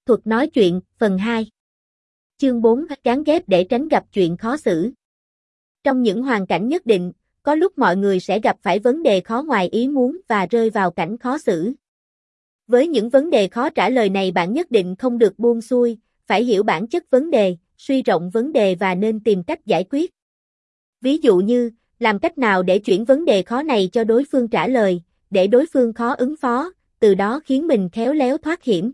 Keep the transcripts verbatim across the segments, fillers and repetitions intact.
Thuật nói chuyện, phần hai. Chương bốn, chán ghét để tránh gặp chuyện khó xử. Trong những hoàn cảnh nhất định, có lúc mọi người sẽ gặp phải vấn đề khó ngoài ý muốn và rơi vào cảnh khó xử. Với những vấn đề khó trả lời này bạn nhất định không được buông xuôi, phải hiểu bản chất vấn đề, suy rộng vấn đề và nên tìm cách giải quyết. Ví dụ như, làm cách nào để chuyển vấn đề khó này cho đối phương trả lời, để đối phương khó ứng phó, từ đó khiến mình khéo léo thoát hiểm.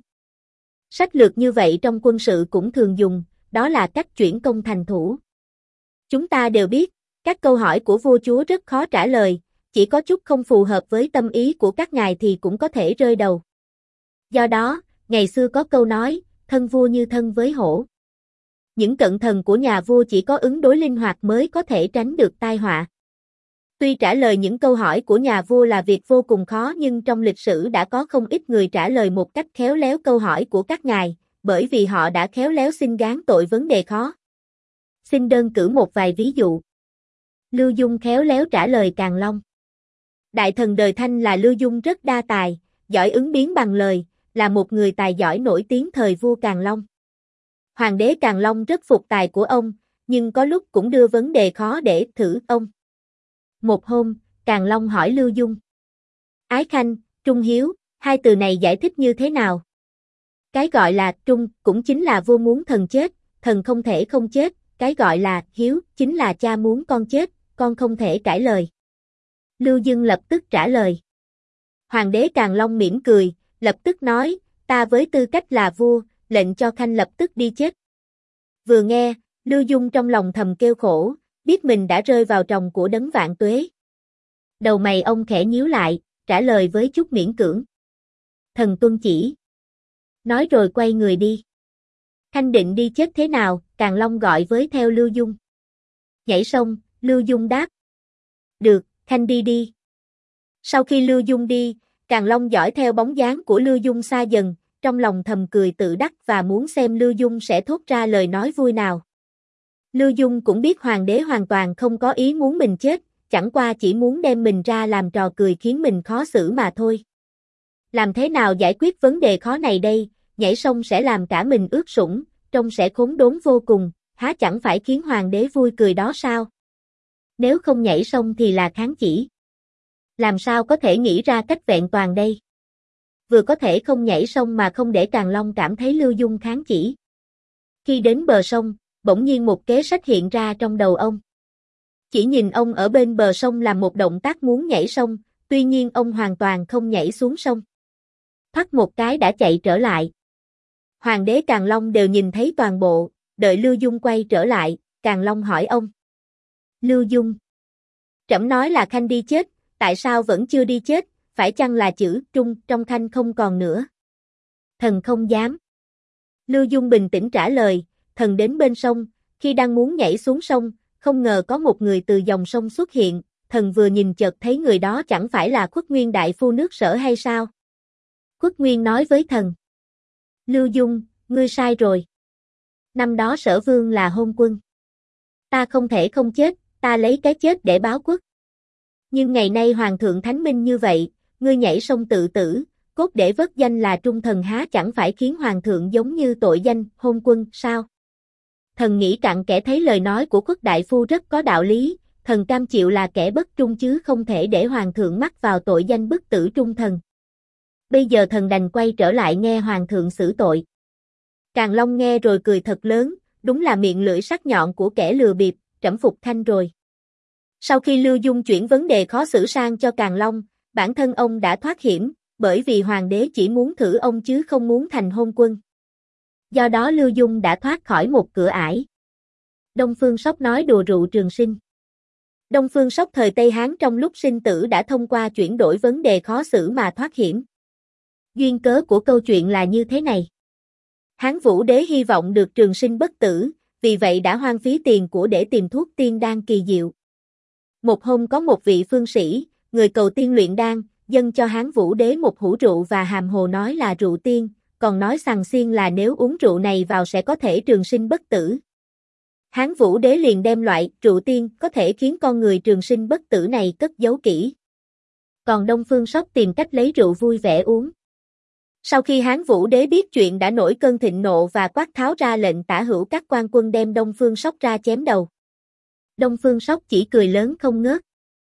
Sách lược như vậy trong quân sự cũng thường dùng, đó là cách chuyển công thành thủ. Chúng ta đều biết, các câu hỏi của vua chúa rất khó trả lời, chỉ có chút không phù hợp với tâm ý của các ngài thì cũng có thể rơi đầu. Do đó, ngày xưa có câu nói, thân vua như thân với hổ. Những cận thần của nhà vua chỉ có ứng đối linh hoạt mới có thể tránh được tai họa. Tuy trả lời những câu hỏi của nhà vua là việc vô cùng khó nhưng trong lịch sử đã có không ít người trả lời một cách khéo léo câu hỏi của các ngài, bởi vì họ đã khéo léo xin gán tội vấn đề khó. Xin đơn cử một vài ví dụ. Lưu Dung khéo léo trả lời Càn Long. Đại thần đời Thanh là Lưu Dung rất đa tài, giỏi ứng biến bằng lời, là một người tài giỏi nổi tiếng thời vua Càn Long. Hoàng đế Càn Long rất phục tài của ông, nhưng có lúc cũng đưa vấn đề khó để thử ông. Một hôm, Càn Long hỏi Lưu Dung. Ái khanh, trung hiếu, hai từ này giải thích như thế nào? Cái gọi là trung cũng chính là vua muốn thần chết, thần không thể không chết, cái gọi là hiếu chính là cha muốn con chết, con không thể cãi lời. Lưu Dung lập tức trả lời. Hoàng đế Càn Long mỉm cười, lập tức nói, ta với tư cách là vua, lệnh cho khanh lập tức đi chết. Vừa nghe, Lưu Dung trong lòng thầm kêu khổ, biết mình đã rơi vào tròng của đấng vạn tuế. Đầu mày ông khẽ nhíu lại, trả lời với chút miễn cưỡng. Thần tuân chỉ. Nói rồi quay người đi. Khanh định đi chết thế nào? Càn Long gọi với theo Lưu Dung. Nhảy sông, Lưu Dung đáp. Được, khanh đi đi. Sau khi Lưu Dung đi, Càn Long dõi theo bóng dáng của Lưu Dung xa dần, trong lòng thầm cười tự đắc và muốn xem Lưu Dung sẽ thốt ra lời nói vui nào. Lưu Dung cũng biết hoàng đế hoàn toàn không có ý muốn mình chết, chẳng qua chỉ muốn đem mình ra làm trò cười khiến mình khó xử mà thôi. Làm thế nào giải quyết vấn đề khó này đây? Nhảy sông sẽ làm cả mình ướt sũng, trông sẽ khốn đốn vô cùng, há chẳng phải khiến hoàng đế vui cười đó sao? Nếu không nhảy sông thì là kháng chỉ. Làm sao có thể nghĩ ra cách vẹn toàn đây? Vừa có thể không nhảy sông mà không để Càn Long cảm thấy Lưu Dung kháng chỉ. Khi đến bờ sông, bỗng nhiên một kế sách hiện ra trong đầu ông. Chỉ nhìn ông ở bên bờ sông làm một động tác muốn nhảy sông, tuy nhiên ông hoàn toàn không nhảy xuống sông. Thoát một cái đã chạy trở lại. Hoàng đế Càn Long đều nhìn thấy toàn bộ, đợi Lưu Dung quay trở lại, Càn Long hỏi ông. Lưu Dung. Trẫm nói là khanh đi chết, tại sao vẫn chưa đi chết, phải chăng là chữ trung trong khanh không còn nữa? Thần không dám. Lưu Dung bình tĩnh trả lời, thần đến bên sông, khi đang muốn nhảy xuống sông, không ngờ có một người từ dòng sông xuất hiện, thần vừa nhìn chợt thấy người đó chẳng phải là Khuất Nguyên đại phu nước Sở hay sao? Khuất Nguyên nói với thần. Lưu Dung, ngươi sai rồi. Năm đó Sở Vương là hôn quân. Ta không thể không chết, ta lấy cái chết để báo quốc. Nhưng ngày nay Hoàng thượng thánh minh như vậy, ngươi nhảy sông tự tử, cốt để vất danh là trung thần há chẳng phải khiến Hoàng thượng giống như tội danh hôn quân sao? Thần nghĩ cặn kẽ thấy lời nói của Khuất đại phu rất có đạo lý, thần cam chịu là kẻ bất trung chứ không thể để Hoàng thượng mắc vào tội danh bức tử trung thần. Bây giờ thần đành quay trở lại nghe Hoàng thượng xử tội. Càn Long nghe rồi cười thật lớn, đúng là miệng lưỡi sắc nhọn của kẻ lừa bịp, trẫm phục khanh rồi. Sau khi Lưu Dung chuyển vấn đề khó xử sang cho Càn Long, bản thân ông đã thoát hiểm, bởi vì hoàng đế chỉ muốn thử ông chứ không muốn thành hôn quân. Do đó Lưu Dung đã thoát khỏi một cửa ải. Đông Phương Sóc nói đùa rượu trường sinh. Đông Phương Sóc thời Tây Hán trong lúc sinh tử đã thông qua chuyển đổi vấn đề khó xử mà thoát hiểm. Duyên cớ của câu chuyện là như thế này. Hán Vũ đế hy vọng được trường sinh bất tử, vì vậy đã hoang phí tiền của để tìm thuốc tiên đan kỳ diệu. Một hôm có một vị phương sĩ, người cầu tiên luyện đan, dâng cho Hán Vũ đế một hũ rượu và hàm hồ nói là rượu tiên, còn nói sằng xiên là nếu uống rượu này vào sẽ có thể trường sinh bất tử. Hán Vũ đế liền đem loại rượu tiên có thể khiến con người trường sinh bất tử này cất giấu kỹ. Còn Đông Phương Sóc tìm cách lấy rượu vui vẻ uống. Sau khi Hán Vũ Đế biết chuyện đã nổi cơn thịnh nộ và quát tháo ra lệnh tả hữu các quan quân đem Đông Phương Sóc ra chém đầu. Đông Phương Sóc chỉ cười lớn không ngớt.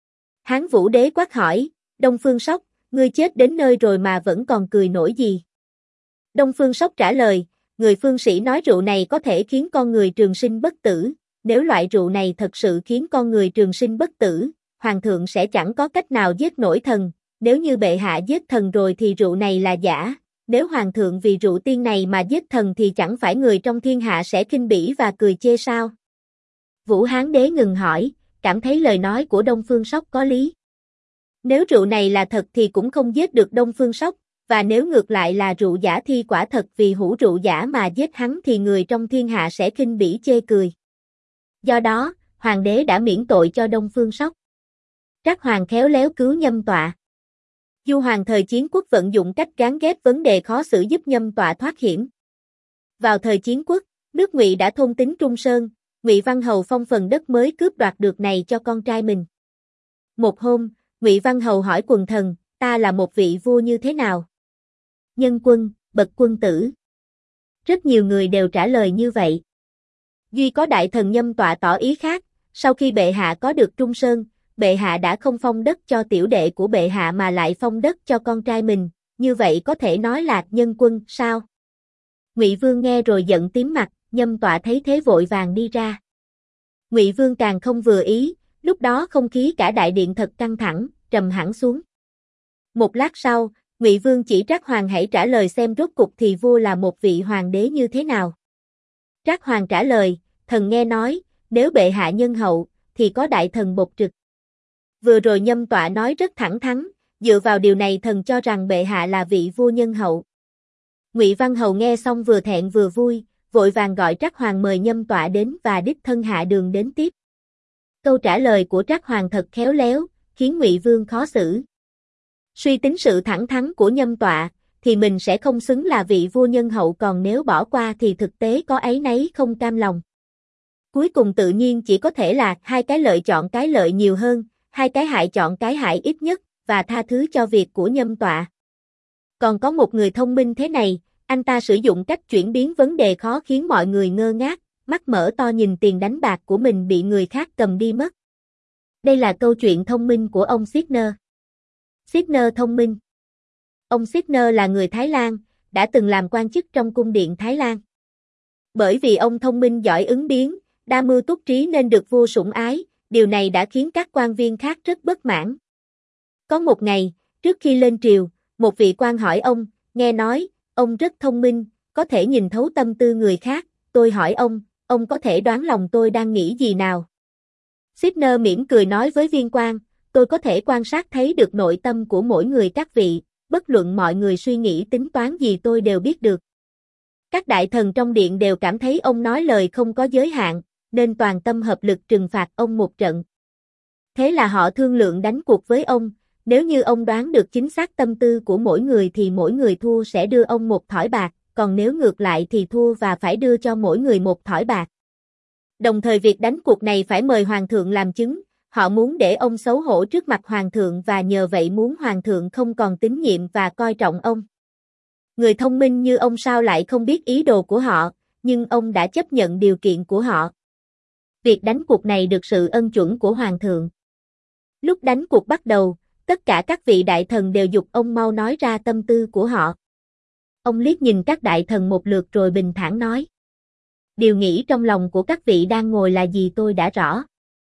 Hán Vũ Đế quát hỏi, Đông Phương Sóc, ngươi chết đến nơi rồi mà vẫn còn cười nổi gì? Đông Phương Sóc trả lời, người phương sĩ nói rượu này có thể khiến con người trường sinh bất tử, nếu loại rượu này thật sự khiến con người trường sinh bất tử, hoàng thượng sẽ chẳng có cách nào giết nổi thần, nếu như bệ hạ giết thần rồi thì rượu này là giả, nếu hoàng thượng vì rượu tiên này mà giết thần thì chẳng phải người trong thiên hạ sẽ khinh bỉ và cười chê sao? Vũ Hán Đế ngừng hỏi, cảm thấy lời nói của Đông Phương Sóc có lý. Nếu rượu này là thật thì cũng không giết được Đông Phương Sóc, và nếu ngược lại là rượu giả thì quả thật vì hũ rượu giả mà giết hắn thì người trong thiên hạ sẽ khinh bỉ chê cười. Do đó, hoàng đế đã miễn tội cho Đông Phương Sóc. Trác Hoàng khéo léo cứu Nhâm Tọa. Du Hoàng thời Chiến Quốc vận dụng cách gán ghép vấn đề khó xử giúp Nhâm Tọa thoát hiểm. Vào thời Chiến Quốc, nước Ngụy đã thôn tính Trung Sơn, Ngụy Văn Hầu phong phần đất mới cướp đoạt được này cho con trai mình. Một hôm, Ngụy Văn Hầu hỏi quần thần, ta là một vị vua như thế nào? Nhân quân, bậc quân tử. Rất nhiều người đều trả lời như vậy. Duy có đại thần Nhâm Tọa tỏ ý khác, sau khi bệ hạ có được Trung Sơn, bệ hạ đã không phong đất cho tiểu đệ của bệ hạ mà lại phong đất cho con trai mình, như vậy có thể nói là nhân quân, sao? Ngụy Vương nghe rồi giận tím mặt, Nhâm Tọa thấy thế vội vàng đi ra. Ngụy Vương càng không vừa ý, lúc đó không khí cả đại điện thật căng thẳng, trầm hẳn xuống. Một lát sau, Ngụy Vương chỉ Trác Hoàng hãy trả lời xem rốt cục thì vua là một vị hoàng đế như thế nào. Trác Hoàng trả lời, thần nghe nói, nếu bệ hạ nhân hậu, thì có đại thần bộc trực. Vừa rồi Nhâm Tọa nói rất thẳng thắn, dựa vào điều này thần cho rằng bệ hạ là vị vua nhân hậu. Ngụy Văn Hầu nghe xong vừa thẹn vừa vui, vội vàng gọi Trác Hoàng mời Nhâm Tọa đến và đích thân hạ đường đến tiếp. Câu trả lời của Trác Hoàng thật khéo léo, khiến Ngụy Vương khó xử. Suy tính sự thẳng thắn của Nhâm Tọa, thì mình sẽ không xứng là vị vua nhân hậu, còn nếu bỏ qua thì thực tế có áy náy không cam lòng. Cuối cùng tự nhiên chỉ có thể là hai cái lợi chọn cái lợi nhiều hơn, hai cái hại chọn cái hại ít nhất, và tha thứ cho việc của Nhâm Tọa. Còn có một người thông minh thế này, anh ta sử dụng cách chuyển biến vấn đề khó khiến mọi người ngơ ngác, mắt mở to nhìn tiền đánh bạc của mình bị người khác cầm đi mất. Đây là câu chuyện thông minh của ông Sitner. Sitner thông minh. Ông Sitner là người Thái Lan, đã từng làm quan chức trong cung điện Thái Lan. Bởi vì ông thông minh giỏi ứng biến, đa mưu túc trí nên được vua sủng ái, điều này đã khiến các quan viên khác rất bất mãn. Có một ngày, trước khi lên triều, một vị quan hỏi ông, nghe nói, ông rất thông minh, có thể nhìn thấu tâm tư người khác, tôi hỏi ông, ông có thể đoán lòng tôi đang nghĩ gì nào? Sitner mỉm cười nói với viên quan, tôi có thể quan sát thấy được nội tâm của mỗi người các vị, bất luận mọi người suy nghĩ tính toán gì tôi đều biết được. Các đại thần trong điện đều cảm thấy ông nói lời không có giới hạn, nên toàn tâm hợp lực trừng phạt ông một trận. Thế là họ thương lượng đánh cuộc với ông, nếu như ông đoán được chính xác tâm tư của mỗi người thì mỗi người thua sẽ đưa ông một thỏi bạc, còn nếu ngược lại thì thua và phải đưa cho mỗi người một thỏi bạc. Đồng thời việc đánh cuộc này phải mời hoàng thượng làm chứng, họ muốn để ông xấu hổ trước mặt hoàng thượng và nhờ vậy muốn hoàng thượng không còn tín nhiệm và coi trọng ông. Người thông minh như ông sao lại không biết ý đồ của họ, nhưng ông đã chấp nhận điều kiện của họ. Việc đánh cuộc này được sự ân chuẩn của hoàng thượng. Lúc đánh cuộc bắt đầu, tất cả các vị đại thần đều giục ông mau nói ra tâm tư của họ. Ông liếc nhìn các đại thần một lượt rồi bình thản nói. Điều nghĩ trong lòng của các vị đang ngồi là gì tôi đã rõ.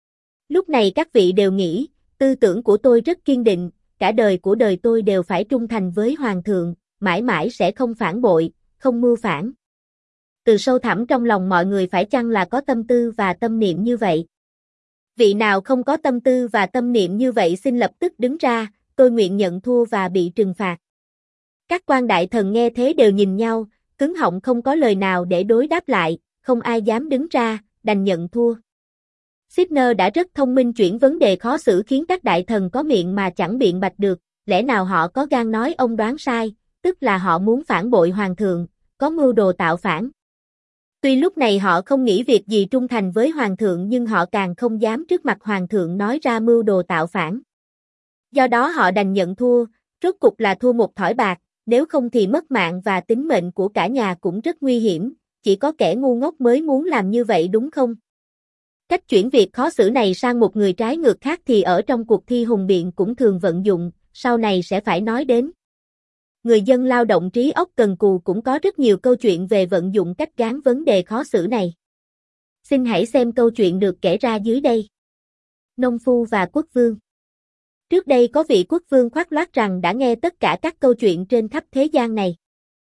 Lúc này các vị đều nghĩ, tư tưởng của tôi rất kiên định, cả đời của đời tôi đều phải trung thành với hoàng thượng, mãi mãi sẽ không phản bội, không mưu phản. Từ sâu thẳm trong lòng mọi người phải chăng là có tâm tư và tâm niệm như vậy? Vị nào không có tâm tư và tâm niệm như vậy xin lập tức đứng ra, tôi nguyện nhận thua và bị trừng phạt. Các quan đại thần nghe thế đều nhìn nhau, cứng họng không có lời nào để đối đáp lại, không ai dám đứng ra, đành nhận thua. Sitner đã rất thông minh chuyển vấn đề khó xử khiến các đại thần có miệng mà chẳng biện bạch được, lẽ nào họ có gan nói ông đoán sai, tức là họ muốn phản bội hoàng thượng, có mưu đồ tạo phản. Tuy lúc này họ không nghĩ việc gì trung thành với hoàng thượng nhưng họ càng không dám trước mặt hoàng thượng nói ra mưu đồ tạo phản. Do đó họ đành nhận thua, rốt cục là thua một thỏi bạc, nếu không thì mất mạng và tính mệnh của cả nhà cũng rất nguy hiểm, chỉ có kẻ ngu ngốc mới muốn làm như vậy đúng không? Cách chuyển việc khó xử này sang một người trái ngược khác thì ở trong cuộc thi hùng biện cũng thường vận dụng, sau này sẽ phải nói đến. Người dân lao động trí óc cần cù cũng có rất nhiều câu chuyện về vận dụng cách gán vấn đề khó xử này. Xin hãy xem câu chuyện được kể ra dưới đây. Nông phu và quốc vương. Trước đây có vị quốc vương khoác lác rằng đã nghe tất cả các câu chuyện trên khắp thế gian này.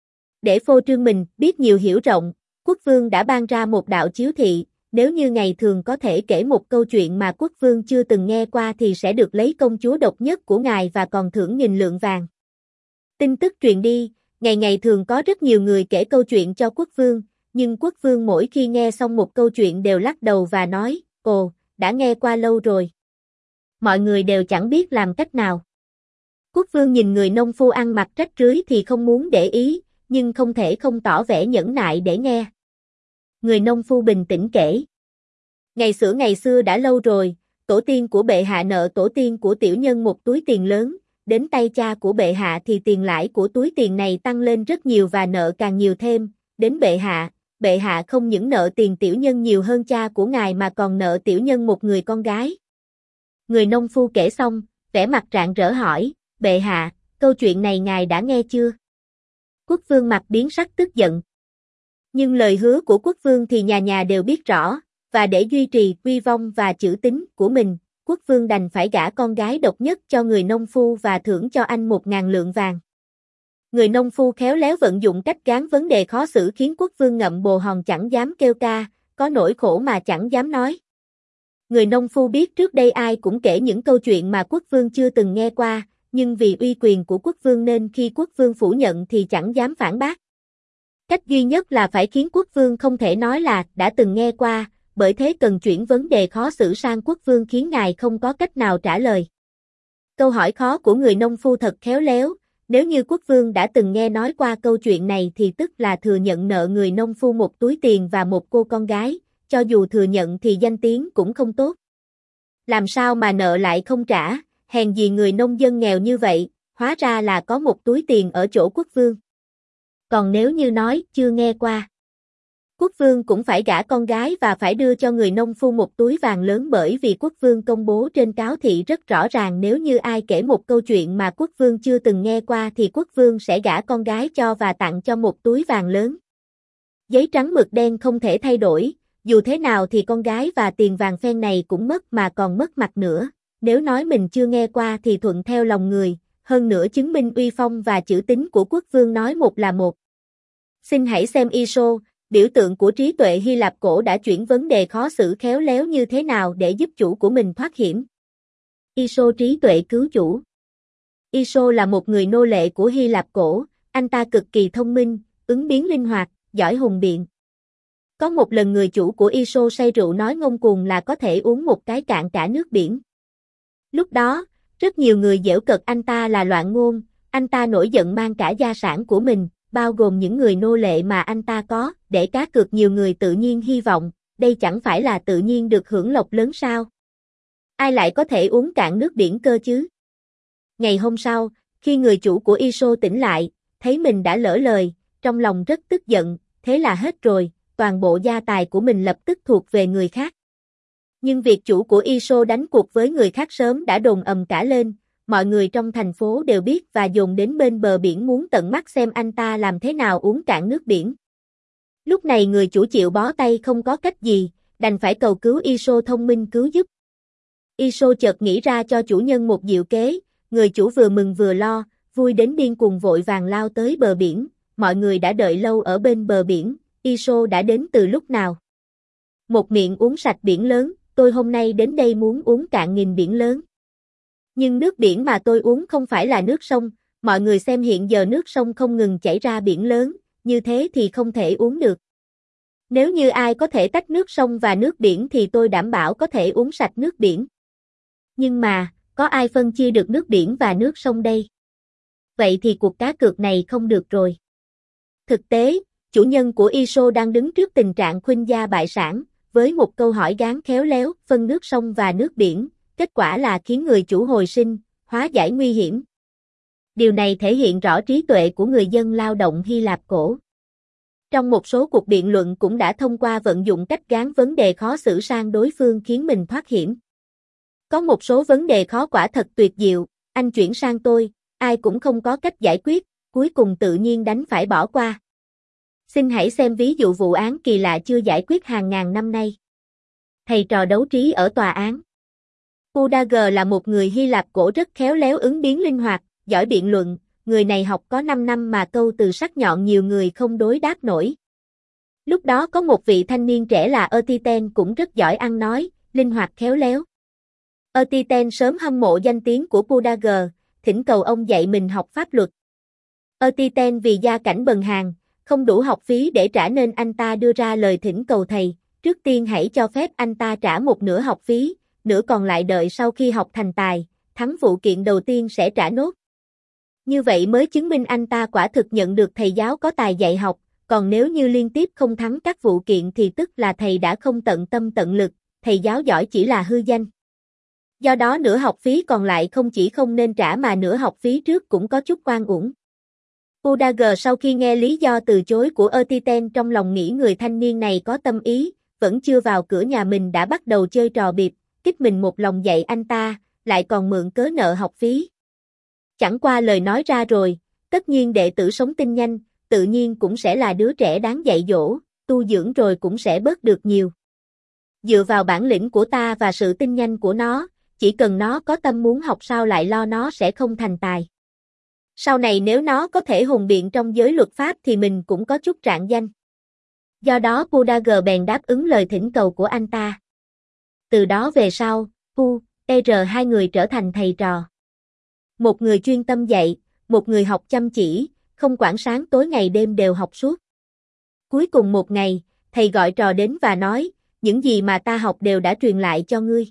Để phô trương mình biết nhiều hiểu rộng, quốc vương đã ban ra một đạo chiếu thị, nếu như ngày thường có thể kể một câu chuyện mà quốc vương chưa từng nghe qua thì sẽ được lấy công chúa độc nhất của ngài và còn thưởng nghìn lượng vàng. Tin tức truyền đi, ngày ngày thường có rất nhiều người kể câu chuyện cho quốc vương, nhưng quốc vương mỗi khi nghe xong một câu chuyện đều lắc đầu và nói, ồ, đã nghe qua lâu rồi. Mọi người đều chẳng biết làm cách nào. Quốc vương nhìn người nông phu ăn mặc rách rưới thì không muốn để ý, nhưng không thể không tỏ vẻ nhẫn nại để nghe. Người nông phu bình tĩnh kể. Ngày xưa ngày xưa đã lâu rồi, tổ tiên của bệ hạ nợ tổ tiên của tiểu nhân một túi tiền lớn, đến tay cha của bệ hạ thì tiền lãi của túi tiền này tăng lên rất nhiều và nợ càng nhiều thêm, đến bệ hạ, bệ hạ không những nợ tiền tiểu nhân nhiều hơn cha của ngài mà còn nợ tiểu nhân một người con gái. Người nông phu kể xong, vẻ mặt rạng rỡ hỏi, bệ hạ, câu chuyện này ngài đã nghe chưa? Quốc vương mặt biến sắc tức giận. Nhưng lời hứa của quốc vương thì nhà nhà đều biết rõ, và để duy trì uy vong và chữ tín của mình, quốc vương đành phải gả con gái độc nhất cho người nông phu và thưởng cho anh một ngàn lượng vàng. Người nông phu khéo léo vận dụng cách gán vấn đề khó xử khiến quốc vương ngậm bồ hòn chẳng dám kêu ca, có nỗi khổ mà chẳng dám nói. Người nông phu biết trước đây ai cũng kể những câu chuyện mà quốc vương chưa từng nghe qua, nhưng vì uy quyền của quốc vương nên khi quốc vương phủ nhận thì chẳng dám phản bác. Cách duy nhất là phải khiến quốc vương không thể nói là đã từng nghe qua, bởi thế cần chuyển vấn đề khó xử sang quốc vương khiến ngài không có cách nào trả lời. Câu hỏi khó của người nông phu thật khéo léo, nếu như quốc vương đã từng nghe nói qua câu chuyện này thì tức là thừa nhận nợ người nông phu một túi tiền và một cô con gái, cho dù thừa nhận thì danh tiếng cũng không tốt. Làm sao mà nợ lại không trả, hèn gì người nông dân nghèo như vậy, hóa ra là có một túi tiền ở chỗ quốc vương. Còn nếu như nói chưa nghe qua, quốc vương cũng phải gả con gái và phải đưa cho người nông phu một túi vàng lớn bởi vì quốc vương công bố trên cáo thị rất rõ ràng nếu như ai kể một câu chuyện mà quốc vương chưa từng nghe qua thì quốc vương sẽ gả con gái cho và tặng cho một túi vàng lớn. Giấy trắng mực đen không thể thay đổi, dù thế nào thì con gái và tiền vàng phen này cũng mất mà còn mất mặt nữa, nếu nói mình chưa nghe qua thì thuận theo lòng người, hơn nữa chứng minh uy phong và chữ tín của quốc vương nói một là một. Xin hãy xem Iso, biểu tượng của trí tuệ Hy Lạp cổ đã chuyển vấn đề khó xử khéo léo như thế nào để giúp chủ của mình thoát hiểm. Iso trí tuệ cứu chủ. Iso là một người nô lệ của Hy Lạp cổ, anh ta cực kỳ thông minh, ứng biến linh hoạt, giỏi hùng biện. Có một lần người chủ của Iso say rượu nói ngông cuồng là có thể uống một cái cạn cả nước biển. Lúc đó, rất nhiều người giễu cợt anh ta là loạn ngôn, anh ta nổi giận mang cả gia sản của mình, bao gồm những người nô lệ mà anh ta có, để cá cược nhiều người tự nhiên hy vọng, đây chẳng phải là tự nhiên được hưởng lộc lớn sao? Ai lại có thể uống cạn nước biển cơ chứ? Ngày hôm sau, khi người chủ của Iso tỉnh lại, thấy mình đã lỡ lời, trong lòng rất tức giận, thế là hết rồi, toàn bộ gia tài của mình lập tức thuộc về người khác. Nhưng việc chủ của Iso đánh cuộc với người khác sớm đã đồn ầm cả lên, mọi người trong thành phố đều biết và dồn đến bên bờ biển muốn tận mắt xem anh ta làm thế nào uống cạn nước biển. Lúc này người chủ chịu bó tay không có cách gì, đành phải cầu cứu Iso thông minh cứu giúp. Iso chợt nghĩ ra cho chủ nhân một diệu kế, người chủ vừa mừng vừa lo, vui đến điên cuồng vội vàng lao tới bờ biển, mọi người đã đợi lâu ở bên bờ biển, Iso đã đến từ lúc nào? Một miệng uống sạch biển lớn, tôi hôm nay đến đây muốn uống cạn nghìn biển lớn. Nhưng nước biển mà tôi uống không phải là nước sông, mọi người xem hiện giờ nước sông không ngừng chảy ra biển lớn, như thế thì không thể uống được. Nếu như ai có thể tách nước sông và nước biển thì tôi đảm bảo có thể uống sạch nước biển. Nhưng mà, có ai phân chia được nước biển và nước sông đây? Vậy thì cuộc cá cược này không được rồi. Thực tế, chủ nhân của Iso đang đứng trước tình trạng khuynh gia bại sản, với một câu hỏi gán khéo léo, phân nước sông và nước biển, kết quả là khiến người chủ hồi sinh, hóa giải nguy hiểm. Điều này thể hiện rõ trí tuệ của người dân lao động Hy Lạp cổ. Trong một số cuộc biện luận cũng đã thông qua vận dụng cách gán vấn đề khó xử sang đối phương khiến mình thoát hiểm. Có một số vấn đề khó quả thật tuyệt diệu, anh chuyển sang tôi, ai cũng không có cách giải quyết, cuối cùng tự nhiên đánh phải bỏ qua. Xin hãy xem ví dụ vụ án kỳ lạ chưa giải quyết hàng ngàn năm nay. Thầy trò đấu trí ở tòa án. Podager là một người Hy Lạp cổ rất khéo léo ứng biến linh hoạt, giỏi biện luận, người này học có năm năm mà câu từ sắc nhọn nhiều người không đối đáp nổi. Lúc đó có một vị thanh niên trẻ là Euthyten cũng rất giỏi ăn nói, linh hoạt khéo léo. Euthyten sớm hâm mộ danh tiếng của Podager, thỉnh cầu ông dạy mình học pháp luật. Euthyten vì gia cảnh bần hàn, không đủ học phí để trả nên anh ta đưa ra lời thỉnh cầu thầy, trước tiên hãy cho phép anh ta trả một nửa học phí, nửa còn lại đợi sau khi học thành tài, thắng vụ kiện đầu tiên sẽ trả nốt. Như vậy mới chứng minh anh ta quả thực nhận được thầy giáo có tài dạy học, còn nếu như liên tiếp không thắng các vụ kiện thì tức là thầy đã không tận tâm tận lực, thầy giáo giỏi chỉ là hư danh. Do đó nửa học phí còn lại không chỉ không nên trả mà nửa học phí trước cũng có chút oan uổng. Podager sau khi nghe lý do từ chối của Euthyten trong lòng nghĩ người thanh niên này có tâm ý, vẫn chưa vào cửa nhà mình đã bắt đầu chơi trò bịp, kích mình một lòng dạy anh ta, lại còn mượn cớ nợ học phí. Chẳng qua lời nói ra rồi, tất nhiên đệ tử sống tinh nhanh, tự nhiên cũng sẽ là đứa trẻ đáng dạy dỗ, tu dưỡng rồi cũng sẽ bớt được nhiều. Dựa vào bản lĩnh của ta và sự tinh nhanh của nó, chỉ cần nó có tâm muốn học sao lại lo nó sẽ không thành tài. Sau này nếu nó có thể hùng biện trong giới luật pháp thì mình cũng có chút rạng danh. Do đó Podager bèn đáp ứng lời thỉnh cầu của anh ta. Từ đó về sau, Pu, R hai người trở thành thầy trò. Một người chuyên tâm dạy, một người học chăm chỉ, không quản sáng tối ngày đêm đều học suốt. Cuối cùng một ngày, thầy gọi trò đến và nói, những gì mà ta học đều đã truyền lại cho ngươi.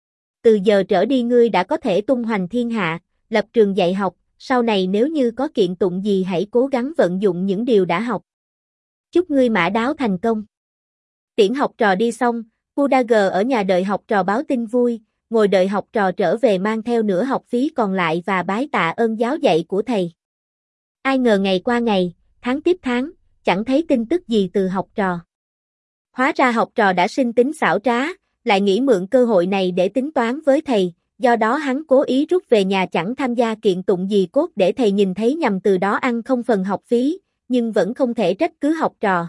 Từ giờ trở đi ngươi đã có thể tung hoành thiên hạ, lập trường dạy học, sau này nếu như có kiện tụng gì hãy cố gắng vận dụng những điều đã học. Chúc ngươi mã đáo thành công. Tiễn học trò đi xong, Podager ở nhà đợi học trò báo tin vui, ngồi đợi học trò trở về mang theo nửa học phí còn lại và bái tạ ơn giáo dạy của thầy. Ai ngờ ngày qua ngày, tháng tiếp tháng, chẳng thấy tin tức gì từ học trò. Hóa ra học trò đã sinh tính xảo trá, lại nghĩ mượn cơ hội này để tính toán với thầy, do đó hắn cố ý rút về nhà chẳng tham gia kiện tụng gì cốt để thầy nhìn thấy nhằm từ đó ăn không phần học phí, nhưng vẫn không thể trách cứ học trò.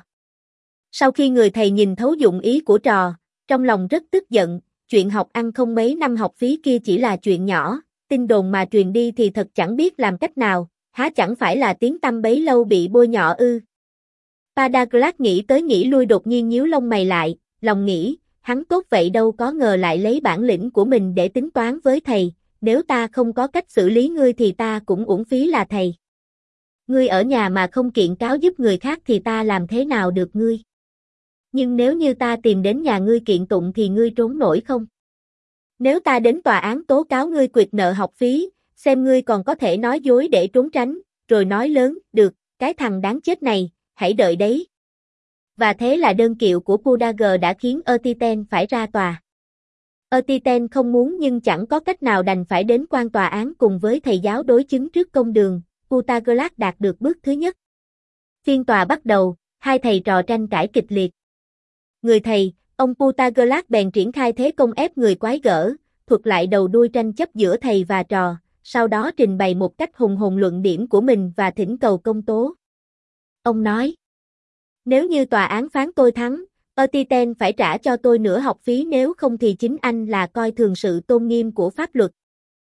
Sau khi người thầy nhìn thấu dụng ý của trò, trong lòng rất tức giận, chuyện học ăn không mấy năm học phí kia chỉ là chuyện nhỏ, tin đồn mà truyền đi thì thật chẳng biết làm cách nào, há chẳng phải là tiếng tăm bấy lâu bị bôi nhọ ư. Podager nghĩ tới nghĩ lui đột nhiên nhíu lông mày lại, lòng nghĩ, hắn tốt vậy đâu có ngờ lại lấy bản lĩnh của mình để tính toán với thầy, nếu ta không có cách xử lý ngươi thì ta cũng uổng phí là thầy. Ngươi ở nhà mà không kiện cáo giúp người khác thì ta làm thế nào được ngươi? Nhưng nếu như ta tìm đến nhà ngươi kiện tụng thì ngươi trốn nổi không? Nếu ta đến tòa án tố cáo ngươi quỵt nợ học phí, xem ngươi còn có thể nói dối để trốn tránh, rồi nói lớn, được, cái thằng đáng chết này, hãy đợi đấy. Và thế là đơn kiện của Podager đã khiến Euthyten phải ra tòa. Euthyten không muốn nhưng chẳng có cách nào đành phải đến quan tòa án cùng với thầy giáo đối chứng trước công đường, Podager đạt được bước thứ nhất. Phiên tòa bắt đầu, hai thầy trò tranh cãi kịch liệt. Người thầy, ông Podager bèn triển khai thế công ép người quái gở, thuật lại đầu đuôi tranh chấp giữa thầy và trò, sau đó trình bày một cách hùng hồn luận điểm của mình và thỉnh cầu công tố. Ông nói, nếu như tòa án phán tôi thắng, Euthyten phải trả cho tôi nửa học phí nếu không thì chính anh là coi thường sự tôn nghiêm của pháp luật.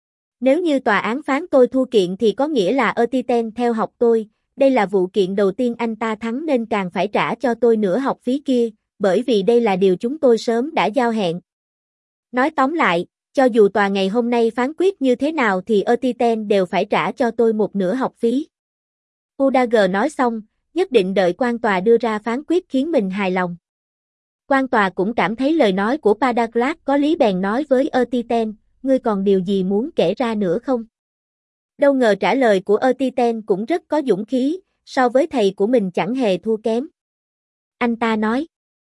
Nếu như tòa án phán tôi thua kiện thì có nghĩa là Euthyten theo học tôi, đây là vụ kiện đầu tiên anh ta thắng nên càng phải trả cho tôi nửa học phí kia, bởi vì đây là điều chúng tôi sớm đã giao hẹn. Nói tóm lại, cho dù tòa ngày hôm nay phán quyết như thế nào thì Euthyten đều phải trả cho tôi một nửa học phí. Podager nói xong, nhất định đợi quan tòa đưa ra phán quyết khiến mình hài lòng. Quan tòa cũng cảm thấy lời nói của Podager có lý bèn nói với Euthyten, ngươi còn điều gì muốn kể ra nữa không? Đâu ngờ trả lời của Euthyten cũng rất có dũng khí, so với thầy của mình chẳng hề thua kém. Anh ta nói,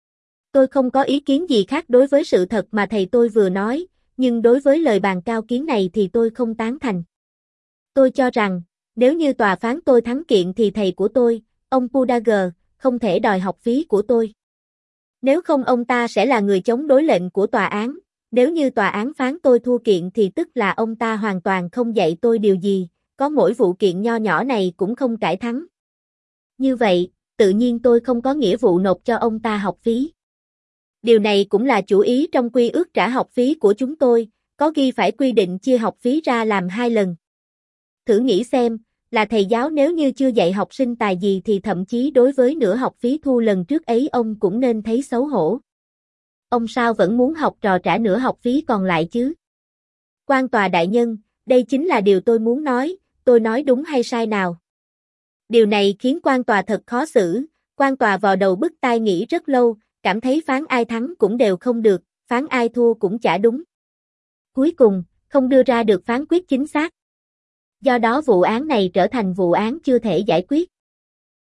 tôi không có ý kiến gì khác đối với sự thật mà thầy tôi vừa nói, nhưng đối với lời bàn cao kiến này thì tôi không tán thành. Tôi cho rằng, Nếu như tòa phán tôi thắng kiện thì thầy của tôi, ông Pudager, không thể đòi học phí của tôi. Nếu không ông ta sẽ là người chống đối lệnh của tòa án, nếu như tòa án phán tôi thua kiện thì tức là ông ta hoàn toàn không dạy tôi điều gì, có mỗi vụ kiện nho nhỏ này cũng không cải thắng. Như vậy, tự nhiên tôi không có nghĩa vụ nộp cho ông ta học phí. Điều này cũng là chủ ý trong quy ước trả học phí của chúng tôi, có ghi phải quy định chia học phí ra làm hai lần. Thử nghĩ xem, là thầy giáo nếu như chưa dạy học sinh tài gì thì thậm chí đối với nửa học phí thu lần trước ấy ông cũng nên thấy xấu hổ. Ông sao vẫn muốn học trò trả nửa học phí còn lại chứ? Quan tòa đại nhân, đây chính là điều tôi muốn nói, tôi nói đúng hay sai nào? Điều này khiến quan tòa thật khó xử, quan tòa vò đầu bứt tai nghĩ rất lâu, cảm thấy phán ai thắng cũng đều không được, phán ai thua cũng chả đúng. Cuối cùng, không đưa ra được phán quyết chính xác. Do đó vụ án này trở thành vụ án chưa thể giải quyết.